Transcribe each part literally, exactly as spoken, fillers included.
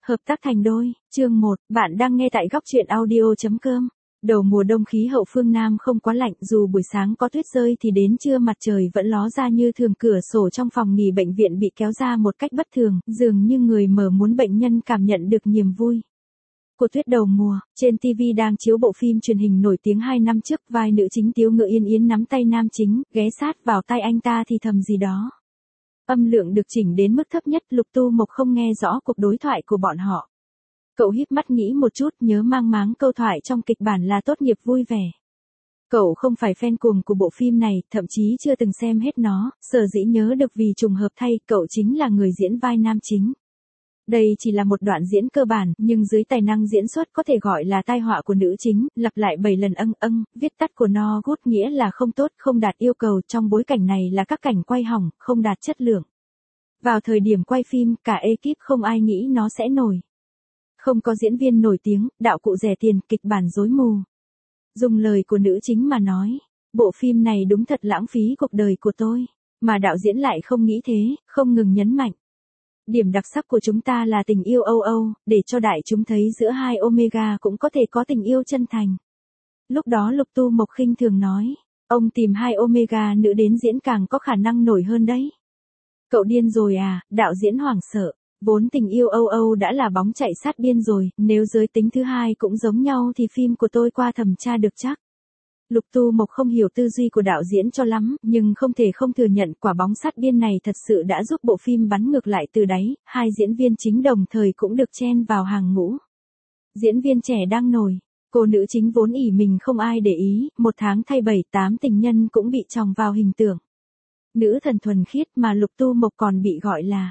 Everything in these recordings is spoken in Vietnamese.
Hợp tác thành đôi, chương một, bạn đang nghe tại góc truyện audio.com. Đầu mùa đông khí hậu phương Nam không quá lạnh, dù buổi sáng có tuyết rơi thì đến trưa mặt trời vẫn ló ra như thường. Cửa sổ trong phòng nghỉ bệnh viện bị kéo ra một cách bất thường, dường như người mở muốn bệnh nhân cảm nhận được niềm vui của tuyết đầu mùa. Trên ti vi đang chiếu bộ phim truyền hình nổi tiếng hai năm trước, vai nữ chính Tiếu Ngự Yên Yến nắm tay nam chính, ghé sát vào tai anh ta thì thầm gì đó. Âm lượng được chỉnh đến mức thấp nhất, Lục Tu Mộc không nghe rõ cuộc đối thoại của bọn họ. Cậu híp mắt nghĩ một chút, nhớ mang máng câu thoại trong kịch bản là tốt nghiệp vui vẻ. Cậu không phải fan cuồng của bộ phim này, thậm chí chưa từng xem hết nó, sở dĩ nhớ được vì trùng hợp thay, cậu chính là người diễn vai nam chính. Đây chỉ là một đoạn diễn cơ bản, nhưng dưới tài năng diễn xuất có thể gọi là tai họa của nữ chính, lặp lại bảy lần âng âng, viết tắt của no good nghĩa là không tốt, không đạt yêu cầu, trong bối cảnh này là các cảnh quay hỏng, không đạt chất lượng. Vào thời điểm quay phim, cả ekip không ai nghĩ nó sẽ nổi. Không có diễn viên nổi tiếng, đạo cụ rẻ tiền, kịch bản rối mù. Dùng lời của nữ chính mà nói, bộ phim này đúng thật lãng phí cuộc đời của tôi, mà đạo diễn lại không nghĩ thế, không ngừng nhấn mạnh. Điểm đặc sắc của chúng ta là tình yêu âu âu, để cho đại chúng thấy giữa hai Omega cũng có thể có tình yêu chân thành. Lúc đó Lục Tu Mộc khinh thường nói, ông tìm hai Omega nữ đến diễn càng có khả năng nổi hơn đấy. Cậu điên rồi à, đạo diễn hoảng sợ, vốn tình yêu âu âu đã là bóng chạy sát biên rồi, nếu giới tính thứ hai cũng giống nhau thì phim của tôi qua thẩm tra được chắc. Lục Tu Mộc không hiểu tư duy của đạo diễn cho lắm, nhưng không thể không thừa nhận quả bóng sát biên này thật sự đã giúp bộ phim bắn ngược lại từ đáy, hai diễn viên chính đồng thời cũng được chen vào hàng ngũ. Diễn viên trẻ đang nổi, cô nữ chính vốn ỷ mình không ai để ý, một tháng thay bảy tám tình nhân cũng bị chồng vào hình tượng. Nữ thần thuần khiết mà Lục Tu Mộc còn bị gọi là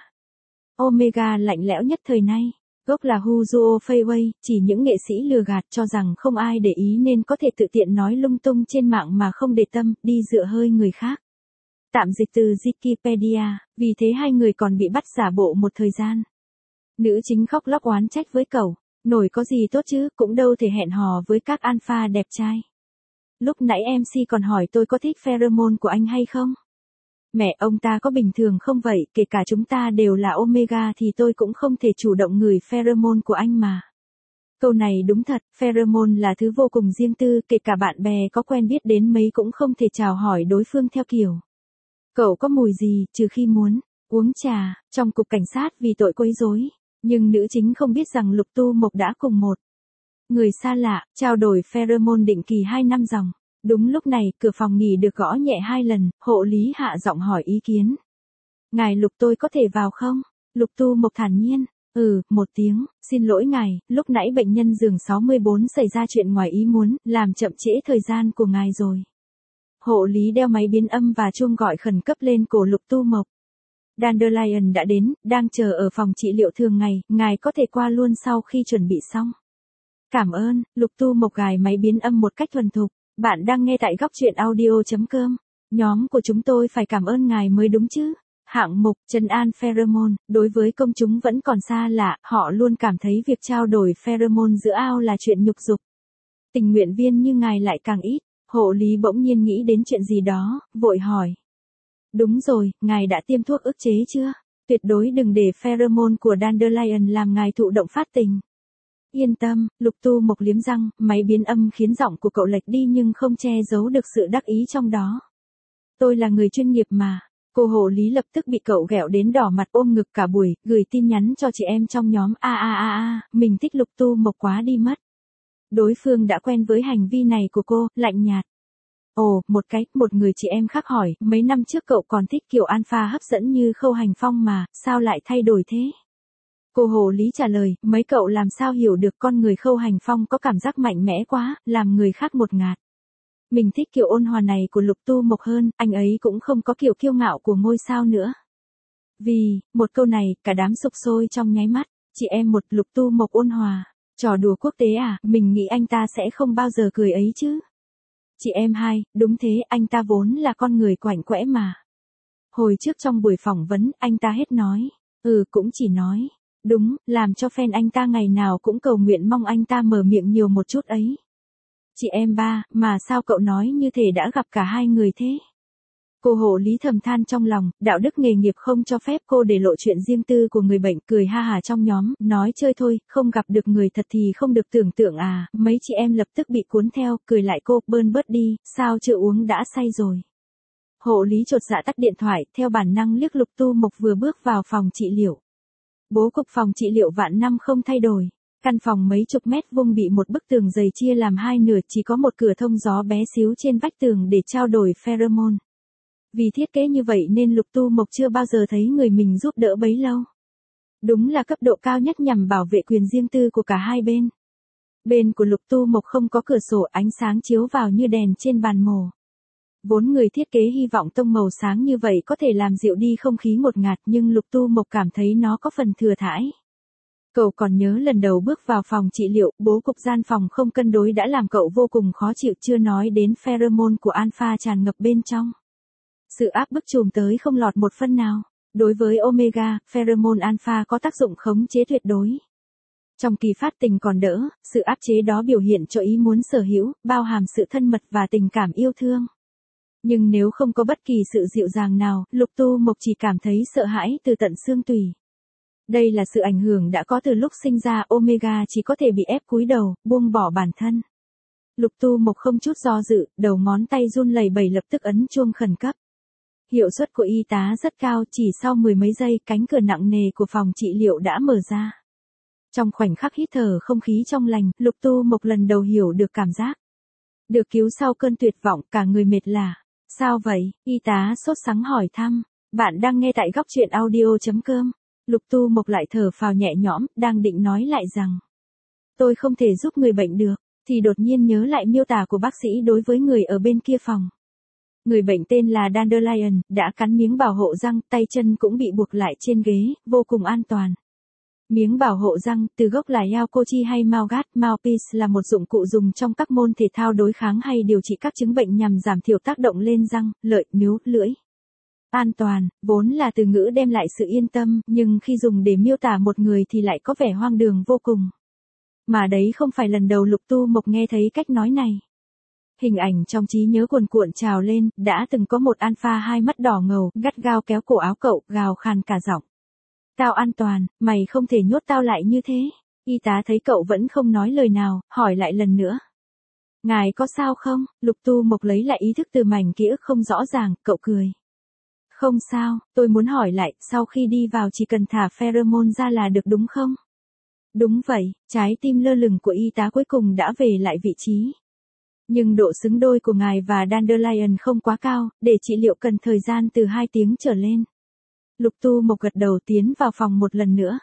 Omega lạnh lẽo nhất thời nay. Gốc là Huzuo Feiwei, chỉ những nghệ sĩ lừa gạt cho rằng không ai để ý nên có thể tự tiện nói lung tung trên mạng mà không để tâm, đi dựa hơi người khác. Tạm dịch từ Wikipedia, vì thế hai người còn bị bắt giả bộ một thời gian. Nữ chính khóc lóc oán trách với cậu, nổi có gì tốt chứ, cũng đâu thể hẹn hò với các alpha đẹp trai. Lúc nãy em xê còn hỏi tôi có thích pheromone của anh hay không? Mẹ, ông ta có bình thường không vậy, kể cả chúng ta đều là Omega thì tôi cũng không thể chủ động ngửi pheromone của anh mà. Câu này đúng thật, pheromone là thứ vô cùng riêng tư, kể cả bạn bè có quen biết đến mấy cũng không thể chào hỏi đối phương theo kiểu. Cậu có mùi gì, trừ khi muốn uống trà, trong cục cảnh sát vì tội quấy rối. Nhưng nữ chính không biết rằng Lục Tu Mộc đã cùng một người xa lạ, trao đổi pheromone định kỳ hai năm dòng. Đúng lúc này, cửa phòng nghỉ được gõ nhẹ hai lần, hộ lý hạ giọng hỏi ý kiến. Ngài Lục tôi có thể vào không? Lục Tu Mộc thản nhiên. Ừ, một tiếng, xin lỗi ngài, lúc nãy bệnh nhân giường sáu mươi bốn xảy ra chuyện ngoài ý muốn, làm chậm trễ thời gian của ngài rồi. Hộ lý đeo máy biến âm và chuông gọi khẩn cấp lên cổ Lục Tu Mộc. Dandelion đã đến, đang chờ ở phòng trị liệu thường ngày, ngài có thể qua luôn sau khi chuẩn bị xong. Cảm ơn, Lục Tu Mộc gài máy biến âm một cách thuần thục. Bạn đang nghe tại góc truyện audio.com. Nhóm của chúng tôi phải cảm ơn ngài mới đúng chứ. Hạng mục trấn an pheromone, đối với công chúng vẫn còn xa lạ, họ luôn cảm thấy việc trao đổi pheromone giữa ao là chuyện nhục dục. Tình nguyện viên như ngài lại càng ít. Hộ lý bỗng nhiên nghĩ đến chuyện gì đó, vội hỏi. Đúng rồi, ngài đã tiêm thuốc ức chế chưa? Tuyệt đối đừng để pheromone của Dandelion làm ngài thụ động phát tình. Yên tâm, Lục Tu Mộc liếm răng, máy biến âm khiến giọng của cậu lệch đi nhưng không che giấu được sự đắc ý trong đó. Tôi là người chuyên nghiệp mà. Cô hộ lý lập tức bị cậu ghẹo đến đỏ mặt ôm ngực cả buổi, gửi tin nhắn cho chị em trong nhóm a a a a, mình thích Lục Tu Mộc quá đi mất. Đối phương đã quen với hành vi này của cô, lạnh nhạt. Ồ, một cái, một người chị em khác hỏi, mấy năm trước cậu còn thích kiểu alpha hấp dẫn như Khâu Hành Phong mà, sao lại thay đổi thế? Cô hộ lý trả lời, mấy cậu làm sao hiểu được con người Khâu Hành Phong có cảm giác mạnh mẽ quá, làm người khác một ngạt. Mình thích kiểu ôn hòa này của Lục Tu Mộc hơn, anh ấy cũng không có kiểu kiêu ngạo của ngôi sao nữa. Vì, một câu này, cả đám sục sôi trong nháy mắt, chị em một Lục Tu Mộc ôn hòa, trò đùa quốc tế à, mình nghĩ anh ta sẽ không bao giờ cười ấy chứ. Chị em hai, đúng thế, anh ta vốn là con người quạnh quẽ mà. Hồi trước trong buổi phỏng vấn, anh ta hết nói, ừ cũng chỉ nói. Đúng, làm cho fan anh ta ngày nào cũng cầu nguyện mong anh ta mở miệng nhiều một chút ấy. Chị em ba, mà sao cậu nói như thể đã gặp cả hai người thế? Cô hộ lý thầm than trong lòng, đạo đức nghề nghiệp không cho phép cô để lộ chuyện riêng tư của người bệnh, cười ha hà trong nhóm, nói chơi thôi, không gặp được người thật thì không được tưởng tượng à, mấy chị em lập tức bị cuốn theo, cười lại cô, bơn bớt đi, sao chưa uống đã say rồi. Hộ lý chột dạ tắt điện thoại, theo bản năng liếc Lục Tu Mộc vừa bước vào phòng trị liệu. Bố cục phòng trị liệu vạn năm không thay đổi. Căn phòng mấy chục mét vuông bị một bức tường dày chia làm hai nửa, chỉ có một cửa thông gió bé xíu trên vách tường để trao đổi pheromone. Vì thiết kế như vậy nên Lục Tu Mộc chưa bao giờ thấy người mình giúp đỡ bấy lâu. Đúng là cấp độ cao nhất nhằm bảo vệ quyền riêng tư của cả hai bên. Bên của Lục Tu Mộc không có cửa sổ, ánh sáng chiếu vào như đèn trên bàn mổ. Vốn người thiết kế hy vọng tông màu sáng như vậy có thể làm dịu đi không khí ngột ngạt, nhưng Lục Tu Mộc cảm thấy nó có phần thừa thãi. Cậu còn nhớ lần đầu bước vào phòng trị liệu, bố cục gian phòng không cân đối đã làm cậu vô cùng khó chịu, chưa nói đến pheromone của alpha tràn ngập bên trong. Sự áp bức trùm tới không lọt một phân nào. Đối với omega, pheromone alpha có tác dụng khống chế tuyệt đối. Trong kỳ phát tình còn đỡ, sự áp chế đó biểu hiện cho ý muốn sở hữu, bao hàm sự thân mật và tình cảm yêu thương. Nhưng nếu không có bất kỳ sự dịu dàng nào, Lục Tu Mộc chỉ cảm thấy sợ hãi từ tận xương tủy. Đây là sự ảnh hưởng đã có từ lúc sinh ra, omega chỉ có thể bị ép cúi đầu, buông bỏ bản thân. Lục Tu Mộc không chút do dự, đầu ngón tay run lẩy bẩy lập tức ấn chuông khẩn cấp. Hiệu suất của y tá rất cao, chỉ sau mười mấy giây cánh cửa nặng nề của phòng trị liệu đã mở ra. Trong khoảnh khắc hít thở không khí trong lành, Lục Tu Mộc lần đầu hiểu được cảm giác được cứu sau cơn tuyệt vọng, cả người mệt lả. Sao vậy? Y tá sốt sắng hỏi thăm. Bạn đang nghe tại góc truyện audio chấm com. Lục Tu Mộc lại thở phào nhẹ nhõm, đang định nói lại rằng tôi không thể giúp người bệnh được, thì đột nhiên nhớ lại miêu tả của bác sĩ đối với người ở bên kia phòng. Người bệnh tên là Dandelion, đã cắn miếng bảo hộ răng, tay chân cũng bị buộc lại trên ghế, vô cùng an toàn. Miếng bảo hộ răng, từ gốc là Yaokochi hay Mouthguard, mouthpiece là một dụng cụ dùng trong các môn thể thao đối kháng hay điều trị các chứng bệnh nhằm giảm thiểu tác động lên răng, lợi, níu, lưỡi. An toàn, vốn là từ ngữ đem lại sự yên tâm, nhưng khi dùng để miêu tả một người thì lại có vẻ hoang đường vô cùng. Mà đấy không phải lần đầu Lục Tu Mộc nghe thấy cách nói này. Hình ảnh trong trí nhớ cuồn cuộn trào lên, đã từng có một alpha hai mắt đỏ ngầu, gắt gao kéo cổ áo cậu, gào khàn cả giọng. Tao an toàn, mày không thể nhốt tao lại như thế. Y tá thấy cậu vẫn không nói lời nào, hỏi lại lần nữa. Ngài có sao không? Lục Tu Mộc lấy lại ý thức từ mảnh ký ức không rõ ràng, cậu cười. Không sao, tôi muốn hỏi lại, sau khi đi vào chỉ cần thả pheromone ra là được đúng không? Đúng vậy, trái tim lơ lửng của y tá cuối cùng đã về lại vị trí. Nhưng độ xứng đôi của ngài và Dandelion không quá cao, để trị liệu cần thời gian từ hai tiếng trở lên. Lục Tu Mộc gật đầu tiến vào phòng một lần nữa.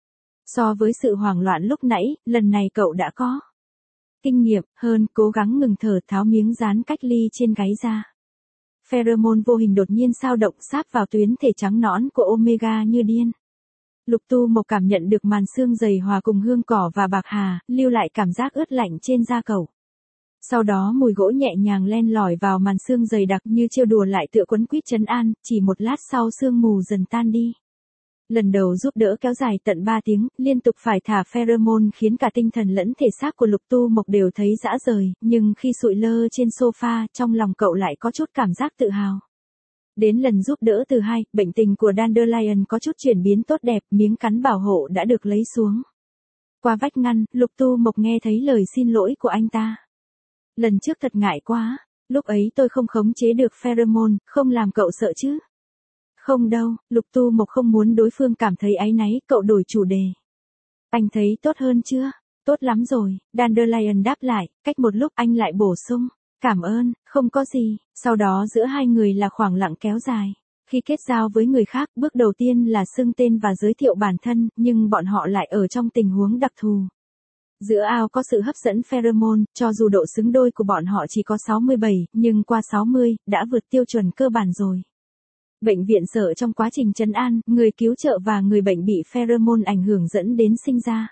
So với sự hoảng loạn lúc nãy, lần này cậu đã có kinh nghiệm hơn, cố gắng ngừng thở, tháo miếng dán cách ly trên gáy ra. Pheromone vô hình đột nhiên sao động sáp vào tuyến thể trắng nõn của omega như điên. Lục Tu Mộc cảm nhận được màn xương dày hòa cùng hương cỏ và bạc hà, lưu lại cảm giác ướt lạnh trên da cậu. Sau đó mùi gỗ nhẹ nhàng len lỏi vào màn xương dày đặc như trêu đùa lại tựa quấn quýt trấn an, chỉ một lát sau sương mù dần tan đi. Lần đầu giúp đỡ kéo dài tận ba tiếng, liên tục phải thả pheromone khiến cả tinh thần lẫn thể xác của Lục Tu Mộc đều thấy rã rời, nhưng khi sụi lơ trên sofa, trong lòng cậu lại có chút cảm giác tự hào. Đến lần giúp đỡ thứ hai, bệnh tình của Dandelion có chút chuyển biến tốt đẹp, miếng cắn bảo hộ đã được lấy xuống. Qua vách ngăn, Lục Tu Mộc nghe thấy lời xin lỗi của anh ta. Lần trước thật ngại quá, lúc ấy tôi không khống chế được pheromone, không làm cậu sợ chứ? Không đâu, Lục Tu Mộc không muốn đối phương cảm thấy áy náy, cậu đổi chủ đề. Anh thấy tốt hơn chưa? Tốt lắm rồi, Dandelion đáp lại, cách một lúc anh lại bổ sung. Cảm ơn, không có gì, sau đó giữa hai người là khoảng lặng kéo dài. Khi kết giao với người khác, bước đầu tiên là xưng tên và giới thiệu bản thân, nhưng bọn họ lại ở trong tình huống đặc thù. Giữa ao có sự hấp dẫn pheromone, cho dù độ xứng đôi của bọn họ chỉ có sáu mươi bảy, nhưng qua sáu mươi, đã vượt tiêu chuẩn cơ bản rồi. Bệnh viện sợ trong quá trình trấn an, người cứu trợ và người bệnh bị pheromone ảnh hưởng dẫn đến sinh ra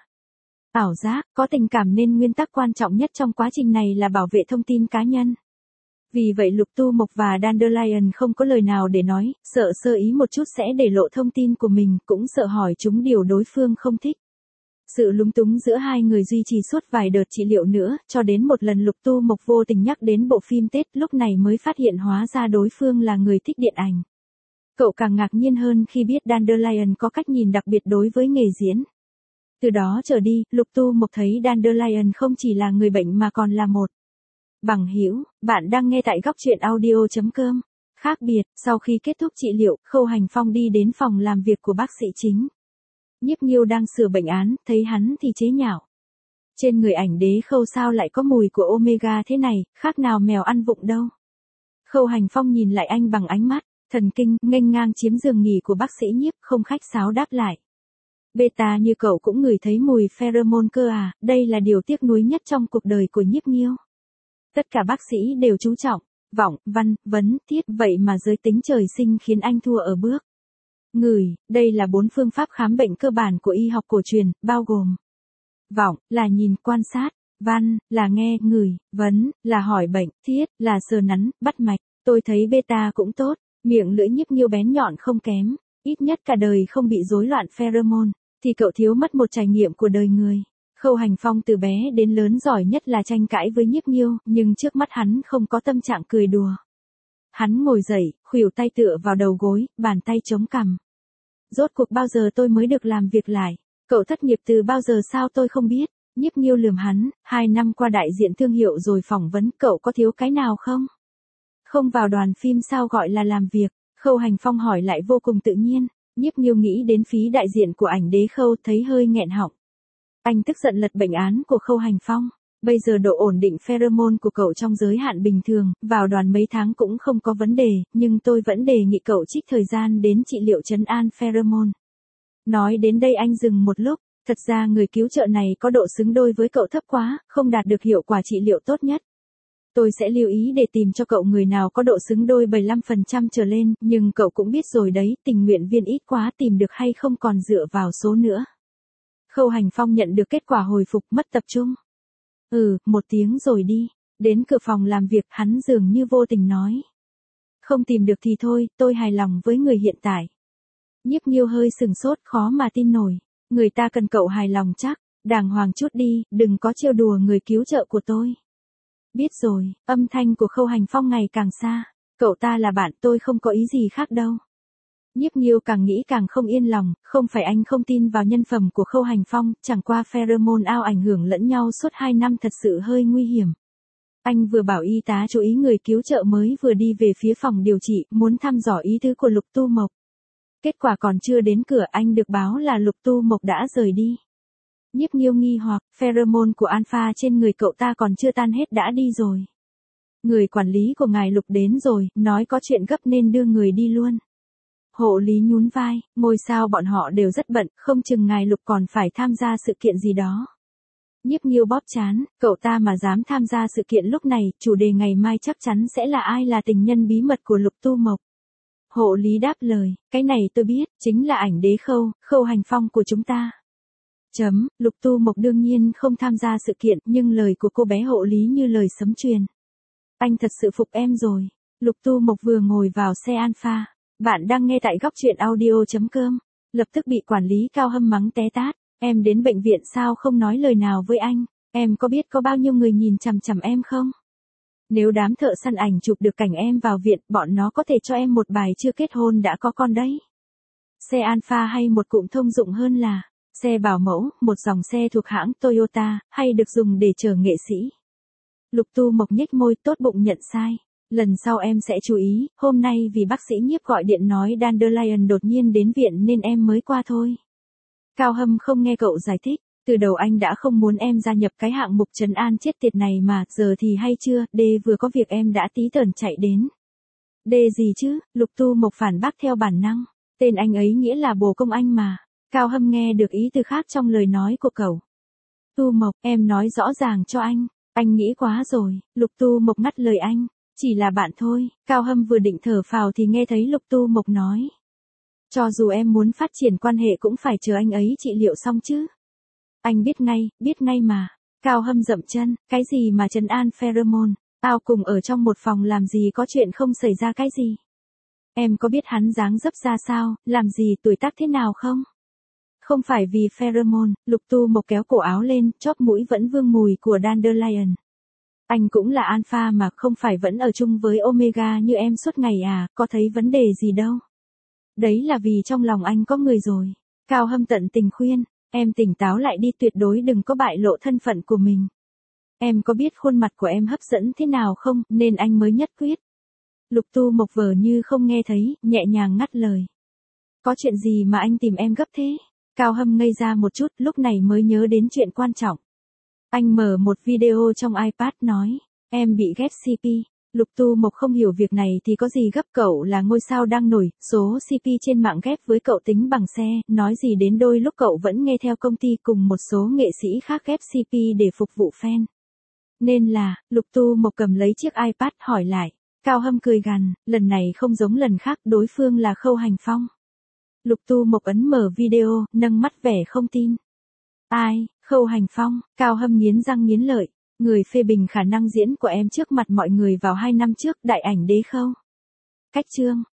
ảo giác, có tình cảm nên nguyên tắc quan trọng nhất trong quá trình này là bảo vệ thông tin cá nhân. Vì vậy Lục Tu Mộc và Dandelion không có lời nào để nói, sợ sơ ý một chút sẽ để lộ thông tin của mình, cũng sợ hỏi chúng điều đối phương không thích. Sự lúng túng giữa hai người duy trì suốt vài đợt trị liệu nữa, cho đến một lần Lục Tu Mộc vô tình nhắc đến bộ phim Tết, lúc này mới phát hiện hóa ra đối phương là người thích điện ảnh. Cậu càng ngạc nhiên hơn khi biết Dandelion có cách nhìn đặc biệt đối với nghề diễn. Từ đó trở đi, Lục Tu Mộc thấy Dandelion không chỉ là người bệnh mà còn là một bằng hữu. Bạn đang nghe tại góc truyện audio chấm com. Khác biệt, sau khi kết thúc trị liệu, Khâu Hành Phong đi đến phòng làm việc của bác sĩ chính. Nhiếp Nghiêu đang sửa bệnh án, thấy hắn thì chế nhạo. Trên người ảnh đế Khâu sao lại có mùi của omega thế này, khác nào mèo ăn vụng đâu. Khâu Hành Phong nhìn lại anh bằng ánh mắt thần kinh, nghênh ngang chiếm giường nghỉ của bác sĩ Nhiếp, không khách sáo đáp lại. Beta như cậu cũng ngửi thấy mùi pheromone cơ à, đây là điều tiếc nuối nhất trong cuộc đời của Nhiếp Nghiêu. Tất cả bác sĩ đều chú trọng vọng, văn, vấn, tiết, vậy mà giới tính trời sinh khiến anh thua ở bước ngửi. Đây là bốn phương pháp khám bệnh cơ bản của y học cổ truyền, bao gồm vọng, là nhìn quan sát, văn, là nghe, ngửi, vấn, là hỏi bệnh, tiết, là sờ nắn, bắt mạch. Tôi thấy beta cũng tốt, miệng lưỡi Nhiếp Nghiêu bén nhọn không kém, ít nhất cả đời không bị rối loạn pheromone, thì cậu thiếu mất một trải nghiệm của đời người. Khâu Hành Phong từ bé đến lớn giỏi nhất là tranh cãi với Nhiếp Nghiêu, nhưng trước mắt hắn không có tâm trạng cười đùa. Hắn ngồi dậy, khuỷu tay tựa vào đầu gối, bàn tay chống cằm. Rốt cuộc bao giờ tôi mới được làm việc lại? Cậu thất nghiệp từ bao giờ sao tôi không biết? Nhiếp Nghiêu lườm hắn, hai năm qua đại diện thương hiệu rồi phỏng vấn, cậu có thiếu cái nào không? Không vào đoàn phim sao gọi là làm việc? Khâu Hành Phong hỏi lại vô cùng tự nhiên. Nhiếp Nghiêu nghĩ đến phí đại diện của ảnh đế Khâu, thấy hơi nghẹn họng. Anh tức giận lật bệnh án của Khâu Hành Phong. Bây giờ độ ổn định pheromone của cậu trong giới hạn bình thường, vào đoàn mấy tháng cũng không có vấn đề, nhưng tôi vẫn đề nghị cậu trích thời gian đến trị liệu trấn an pheromone. Nói đến đây anh dừng một lúc, thật ra người cứu trợ này có độ xứng đôi với cậu thấp quá, không đạt được hiệu quả trị liệu tốt nhất. Tôi sẽ lưu ý để tìm cho cậu người nào có độ xứng đôi bảy mươi lăm phần trăm trở lên, nhưng cậu cũng biết rồi đấy, tình nguyện viên ít quá, tìm được hay không còn dựa vào số nữa. Khâu Hành Phong nhận được kết quả hồi phục, mất tập trung. Ừ, một tiếng rồi đi. Đến cửa phòng làm việc, hắn dường như vô tình nói. Không tìm được thì thôi, tôi hài lòng với người hiện tại. Nhiếp Nghiêu hơi sừng sốt, khó mà tin nổi. Người ta cần cậu hài lòng chắc, đàng hoàng chút đi, đừng có trêu đùa người cứu trợ của tôi. Biết rồi, âm thanh của Khâu Hành Phong ngày càng xa. Cậu ta là bạn, tôi không có ý gì khác đâu. Nhiếp Nghiêu càng nghĩ càng không yên lòng, không phải anh không tin vào nhân phẩm của Khâu Hành Phong, chẳng qua pheromone ao ảnh hưởng lẫn nhau suốt hai năm thật sự hơi nguy hiểm. Anh vừa bảo y tá chú ý người cứu trợ mới vừa đi về phía phòng điều trị, muốn thăm dò ý tứ của Lục Tu Mộc. Kết quả còn chưa đến cửa anh được báo là Lục Tu Mộc đã rời đi. Nhiếp Nghiêu nghi hoặc, pheromone của alpha trên người cậu ta còn chưa tan hết đã đi rồi. Người quản lý của ngài Lục đến rồi, nói có chuyện gấp nên đưa người đi luôn. Hộ lý nhún vai, ngôi sao bọn họ đều rất bận, không chừng ngài Lục còn phải tham gia sự kiện gì đó. Nhiếp Nghiêu bóp chán, cậu ta mà dám tham gia sự kiện lúc này, chủ đề ngày mai chắc chắn sẽ là ai là tình nhân bí mật của Lục Tu Mộc. Hộ lý đáp lời, cái này tôi biết, chính là ảnh đế Khâu, Khâu Hành Phong của chúng ta. Chấm, Lục Tu Mộc đương nhiên không tham gia sự kiện, nhưng lời của cô bé hộ lý như lời sấm truyền. Anh thật sự phục em rồi. Lục Tu Mộc vừa ngồi vào xe Alpha. Bạn đang nghe tại góc truyện audio chấm com. Lập tức bị quản lý Cao Hâm mắng té tát. Em đến bệnh viện sao không nói lời nào với anh? Em có biết có bao nhiêu người nhìn chằm chằm em không? Nếu đám thợ săn ảnh chụp được cảnh em vào viện, bọn nó có thể cho em một bài chưa kết hôn đã có con đấy. Xe Alpha hay một cụm thông dụng hơn là xe bảo mẫu, một dòng xe thuộc hãng Toyota, hay được dùng để chở nghệ sĩ. Lục Tu Mộc nhếch môi, tốt bụng nhận sai. Lần sau em sẽ chú ý, hôm nay vì bác sĩ Nhiếp gọi điện nói Dandelion đột nhiên đến viện nên em mới qua thôi. Cao Hâm không nghe cậu giải thích, từ đầu anh đã không muốn em gia nhập cái hạng mục trấn an chết tiệt này mà, giờ thì hay chưa, D vừa có việc em đã tí tởn chạy đến. D gì chứ, Lục Tu Mộc phản bác theo bản năng, tên anh ấy nghĩa là bồ công anh mà. Cao Hâm nghe được ý từ khác trong lời nói của cậu. Tu Mộc, em nói rõ ràng cho anh, anh nghĩ quá rồi. Lục Tu Mộc ngắt lời anh, chỉ là bạn thôi. Cao Hâm vừa định thở phào thì nghe thấy Lục Tu Mộc nói. Cho dù em muốn phát triển quan hệ cũng phải chờ anh ấy trị liệu xong chứ. Anh biết ngay, biết ngay mà. Cao Hâm dậm chân, cái gì mà trấn an pheromone, tao cùng ở trong một phòng làm gì có chuyện không xảy ra cái gì. Em có biết hắn dáng dấp ra sao, làm gì, tuổi tác thế nào không? Không phải vì pheromone, Lục Tu Mộc kéo cổ áo lên, chóp mũi vẫn vương mùi của dandelion. Anh cũng là alpha mà, không phải vẫn ở chung với omega như em suốt ngày à, có thấy vấn đề gì đâu. Đấy là vì trong lòng anh có người rồi. Cao Hâm tận tình khuyên, em tỉnh táo lại đi, tuyệt đối đừng có bại lộ thân phận của mình. Em có biết khuôn mặt của em hấp dẫn thế nào không, nên anh mới nhất quyết. Lục Tu Mộc vờ như không nghe thấy, nhẹ nhàng ngắt lời. Có chuyện gì mà anh tìm em gấp thế? Cao Hâm ngây ra một chút, lúc này mới nhớ đến chuyện quan trọng. Anh mở một video trong iPad nói, em bị ghép xê pê. Lục Tu Mộc không hiểu việc này thì có gì gấp, cậu là ngôi sao đang nổi, số xê pê trên mạng ghép với cậu tính bằng xe, nói gì đến đôi lúc cậu vẫn nghe theo công ty cùng một số nghệ sĩ khác ghép xê pê để phục vụ fan. Nên là, Lục Tu Mộc cầm lấy chiếc iPad hỏi lại. Cao Hâm cười gằn, lần này không giống lần khác, đối phương là Khâu Hành Phong. Lục Tu Mộc ấn mở video, nâng mắt vẻ không tin. Ai, Khâu Hành Phong? Cao Hâm nghiến răng nghiến lợi. Người phê bình khả năng diễn của em trước mặt mọi người vào hai năm trước, đại ảnh đế Khâu. Cách chương.